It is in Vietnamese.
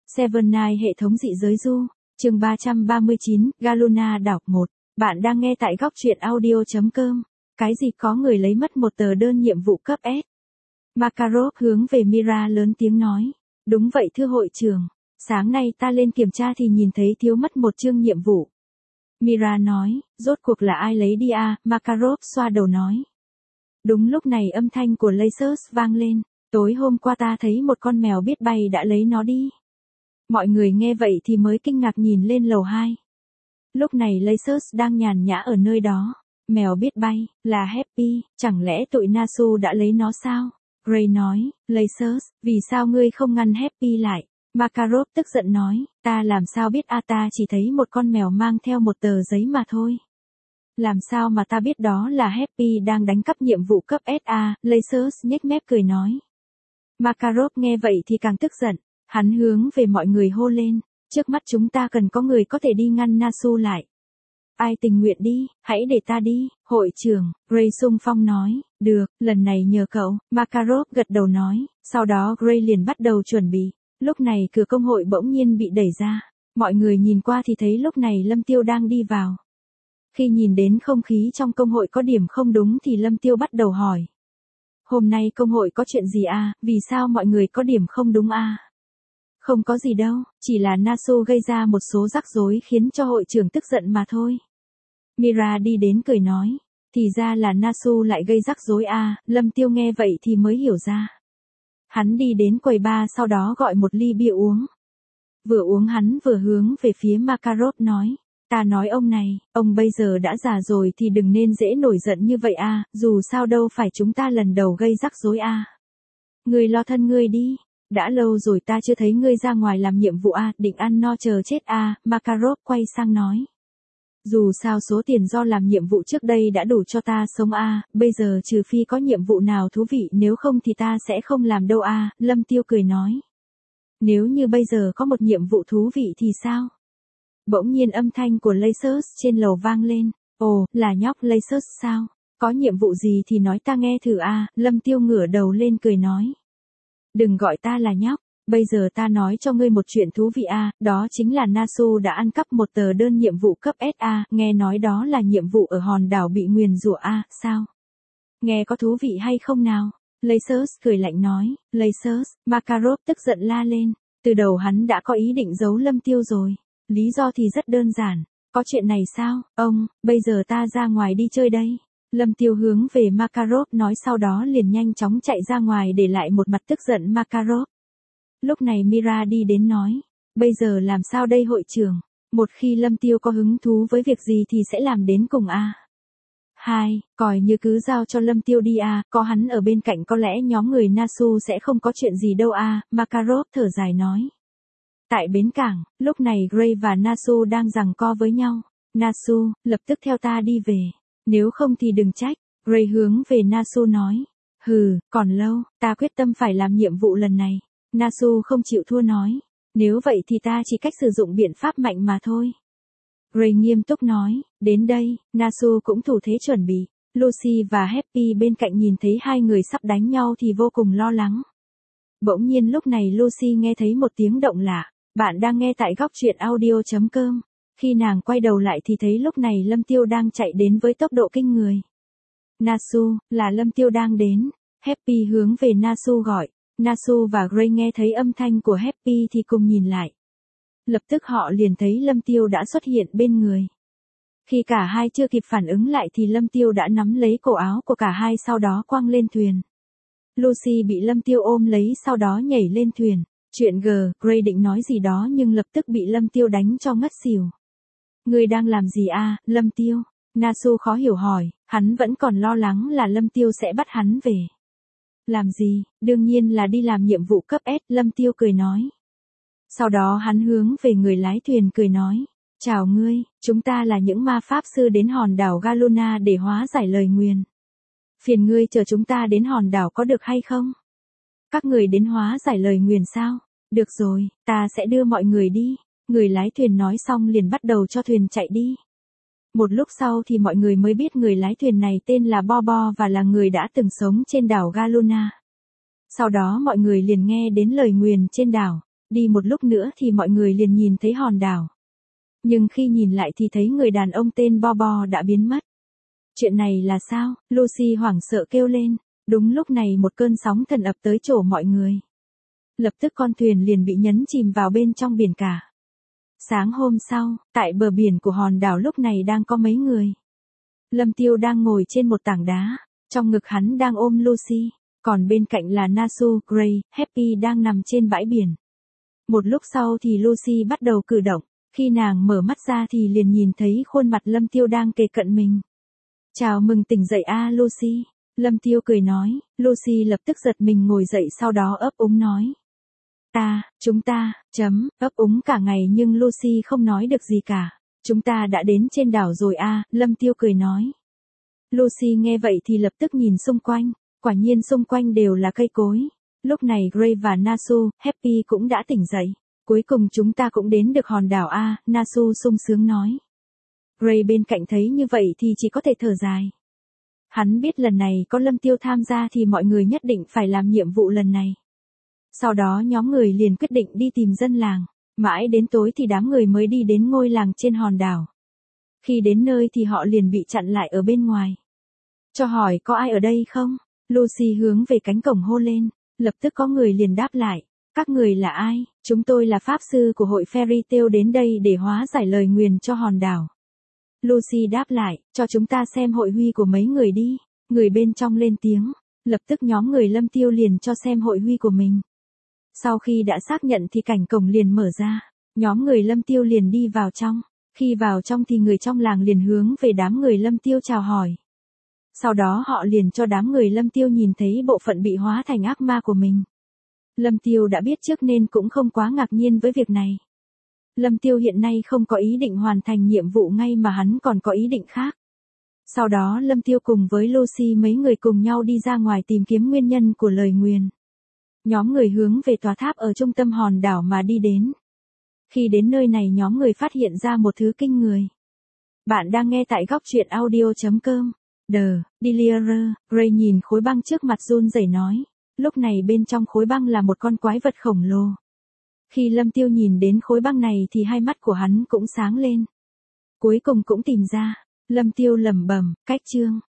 Seven Night hệ thống dị giới du, chương 339, Galuna đảo 1. Bạn đang nghe tại góc truyện audio.com. Cái gì có người lấy mất một tờ đơn nhiệm vụ cấp S. Makarov hướng về Mira lớn tiếng nói. Đúng vậy thưa hội trưởng. Sáng nay ta lên kiểm tra thì nhìn thấy thiếu mất một chương nhiệm vụ. Mira nói, rốt cuộc là ai lấy đi à? Makarov xoa đầu nói. Đúng lúc này âm thanh của Lasers vang lên. Tối hôm qua ta thấy một con mèo biết bay đã lấy nó đi. Mọi người nghe vậy thì mới kinh ngạc nhìn lên lầu 2. Lúc này Lasers đang nhàn nhã ở nơi đó. Mèo biết bay, là Happy, chẳng lẽ tụi Nasu đã lấy nó sao? Gray nói, Lasers, vì sao ngươi không ngăn Happy lại? Makarov tức giận nói, ta làm sao biết ta chỉ thấy một con mèo mang theo một tờ giấy mà thôi. Làm sao mà ta biết đó là Happy đang đánh cắp nhiệm vụ cấp SA, Lasers nhếch mép cười nói. Makarov nghe vậy thì càng tức giận, hắn hướng về mọi người hô lên, trước mắt chúng ta cần có người có thể đi ngăn Nasu lại. Ai tình nguyện đi, hãy để ta đi, hội trưởng, Gray xung phong nói, được, lần này nhờ cậu, Makarov gật đầu nói, sau đó Gray liền bắt đầu chuẩn bị, lúc này cửa công hội bỗng nhiên bị đẩy ra, mọi người nhìn qua thì thấy lúc này Lâm Tiêu đang đi vào. Khi nhìn đến không khí trong công hội có điểm không đúng thì Lâm Tiêu bắt đầu hỏi. Hôm nay công hội có chuyện gì à, vì sao mọi người có điểm không đúng à? Không có gì đâu, chỉ là Nasu gây ra một số rắc rối khiến cho hội trưởng tức giận mà thôi. Mira đi đến cười nói, thì ra là Nasu lại gây rắc rối à, Lâm Tiêu nghe vậy thì mới hiểu ra. Hắn đi đến quầy bar sau đó gọi một ly bia uống. Vừa uống hắn vừa hướng về phía Makarov nói, ta nói ông này, ông bây giờ đã già rồi thì đừng nên dễ nổi giận như vậy à, dù sao đâu phải chúng ta lần đầu gây rắc rối à. Ngươi lo thân ngươi đi. Đã lâu rồi ta chưa thấy ngươi ra ngoài làm nhiệm vụ à, định ăn no chờ chết à, Makarov quay sang nói. Dù sao số tiền do làm nhiệm vụ trước đây đã đủ cho ta sống à, bây giờ trừ phi có nhiệm vụ nào thú vị nếu không thì ta sẽ không làm đâu à, Lâm Tiêu cười nói. Nếu như bây giờ có một nhiệm vụ thú vị thì sao? Bỗng nhiên âm thanh của Lasers trên lầu vang lên, ồ, là nhóc Lasers sao? Có nhiệm vụ gì thì nói ta nghe thử à, Lâm Tiêu ngửa đầu lên cười nói. Đừng gọi ta là nhóc, bây giờ ta nói cho ngươi một chuyện thú vị à, đó chính là Nasu đã ăn cắp một tờ đơn nhiệm vụ cấp SA, nghe nói đó là nhiệm vụ ở hòn đảo bị nguyền rủa à, sao? Nghe có thú vị hay không nào? Lasers cười lạnh nói, Lasers, Makarov tức giận la lên, từ đầu hắn đã có ý định giấu Lâm Tiêu rồi, lý do thì rất đơn giản, có chuyện này sao, ông, bây giờ ta ra ngoài đi chơi đây. Lâm Tiêu hướng về Makarov nói sau đó liền nhanh chóng chạy ra ngoài để lại một mặt tức giận Makarov. Lúc này Mira đi đến nói, bây giờ làm sao đây hội trưởng, một khi Lâm Tiêu có hứng thú với việc gì thì sẽ làm đến cùng à. Hai, coi như cứ giao cho Lâm Tiêu đi à, có hắn ở bên cạnh có lẽ nhóm người Nasu sẽ không có chuyện gì đâu à, Makarov thở dài nói. Tại bến cảng, lúc này Gray và Nasu đang giằng co với nhau, Nasu, lập tức theo ta đi về. Nếu không thì đừng trách, Gray hướng về Nasu nói. Hừ, còn lâu, ta quyết tâm phải làm nhiệm vụ lần này. Nasu không chịu thua nói. Nếu vậy thì ta chỉ cách sử dụng biện pháp mạnh mà thôi. Gray nghiêm túc nói, đến đây, Nasu cũng thủ thế chuẩn bị. Lucy và Happy bên cạnh nhìn thấy hai người sắp đánh nhau thì vô cùng lo lắng. Bỗng nhiên lúc này Lucy nghe thấy một tiếng động lạ. Bạn đang nghe tại góc truyện audio.com. Khi nàng quay đầu lại thì thấy lúc này Lâm Tiêu đang chạy đến với tốc độ kinh người. Nasu, là Lâm Tiêu đang đến. Happy hướng về Nasu gọi. Nasu và Gray nghe thấy âm thanh của Happy thì cùng nhìn lại. Lập tức họ liền thấy Lâm Tiêu đã xuất hiện bên người. Khi cả hai chưa kịp phản ứng lại thì Lâm Tiêu đã nắm lấy cổ áo của cả hai sau đó quăng lên thuyền. Lucy bị Lâm Tiêu ôm lấy sau đó nhảy lên thuyền. Chuyện Gray định nói gì đó nhưng lập tức bị Lâm Tiêu đánh cho ngất xỉu. Ngươi đang làm gì à, Lâm Tiêu? Nasu khó hiểu hỏi, hắn vẫn còn lo lắng là Lâm Tiêu sẽ bắt hắn về. Làm gì, đương nhiên là đi làm nhiệm vụ cấp S, Lâm Tiêu cười nói. Sau đó hắn hướng về người lái thuyền cười nói, chào ngươi, chúng ta là những ma pháp sư đến hòn đảo Galuna để hóa giải lời nguyền. Phiền ngươi chờ chúng ta đến hòn đảo có được hay không? Các người đến hóa giải lời nguyền sao? Được rồi, ta sẽ đưa mọi người đi. Người lái thuyền nói xong liền bắt đầu cho thuyền chạy đi. Một lúc sau thì mọi người mới biết người lái thuyền này tên là Bobo và là người đã từng sống trên đảo Galuna. Sau đó mọi người liền nghe đến lời nguyền trên đảo. Đi một lúc nữa thì mọi người liền nhìn thấy hòn đảo. Nhưng khi nhìn lại thì thấy người đàn ông tên Bobo đã biến mất. Chuyện này là sao? Lucy hoảng sợ kêu lên. Đúng lúc này một cơn sóng thần ập tới chỗ mọi người. Lập tức con thuyền liền bị nhấn chìm vào bên trong biển cả. Sáng hôm sau, tại bờ biển của hòn đảo lúc này đang có mấy người. Lâm Tiêu đang ngồi trên một tảng đá, trong ngực hắn đang ôm Lucy, còn bên cạnh là Nasu, Gray, Happy đang nằm trên bãi biển. Một lúc sau thì Lucy bắt đầu cử động, khi nàng mở mắt ra thì liền nhìn thấy khuôn mặt Lâm Tiêu đang kề cận mình. Chào mừng tỉnh dậy Lucy, Lâm Tiêu cười nói, Lucy lập tức giật mình ngồi dậy sau đó ấp úng nói. Chúng ta, ấp úng cả ngày nhưng Lucy không nói được gì cả. Chúng ta đã đến trên đảo rồi Lâm Tiêu cười nói. Lucy nghe vậy thì lập tức nhìn xung quanh, quả nhiên xung quanh đều là cây cối. Lúc này Gray và Nasu, Happy cũng đã tỉnh dậy. Cuối cùng chúng ta cũng đến được hòn đảo Nasu sung sướng nói. Gray bên cạnh thấy như vậy thì chỉ có thể thở dài. Hắn biết lần này có Lâm Tiêu tham gia thì mọi người nhất định phải làm nhiệm vụ lần này. Sau đó nhóm người liền quyết định đi tìm dân làng. Mãi đến tối thì đám người mới đi đến ngôi làng trên hòn đảo. Khi đến nơi thì họ liền bị chặn lại ở bên ngoài. Cho hỏi có ai ở đây không? Lucy hướng về cánh cổng hô lên. Lập tức có người liền đáp lại. Các người là ai? Chúng tôi là pháp sư của hội Fairy Tail đến đây để hóa giải lời nguyền cho hòn đảo. Lucy đáp lại, cho chúng ta xem hội huy của mấy người đi. Người bên trong lên tiếng. Lập tức nhóm người Lâm Tiêu liền cho xem hội huy của mình. Sau khi đã xác nhận thì cảnh cổng liền mở ra. Nhóm người Lâm Tiêu liền đi vào trong. Khi vào trong thì người trong làng liền hướng về đám người Lâm Tiêu chào hỏi. Sau đó họ liền cho đám người Lâm Tiêu nhìn thấy bộ phận bị hóa thành ác ma của mình. Lâm Tiêu đã biết trước nên cũng không quá ngạc nhiên với việc này. Lâm Tiêu hiện nay không có ý định hoàn thành nhiệm vụ ngay mà hắn còn có ý định khác. Sau đó Lâm Tiêu cùng với Lucy mấy người cùng nhau đi ra ngoài tìm kiếm nguyên nhân của lời nguyền. Nhóm người hướng về tòa tháp ở trung tâm hòn đảo mà đi đến. Khi đến nơi này nhóm người phát hiện ra một thứ kinh người. Bạn đang nghe tại góc truyện audio.com. Gray nhìn khối băng trước mặt run rẩy nói. Lúc này bên trong khối băng là một con quái vật khổng lồ. Khi Lâm Tiêu nhìn đến khối băng này thì hai mắt của hắn cũng sáng lên. Cuối cùng cũng tìm ra. Lâm Tiêu lẩm bẩm, cách chương.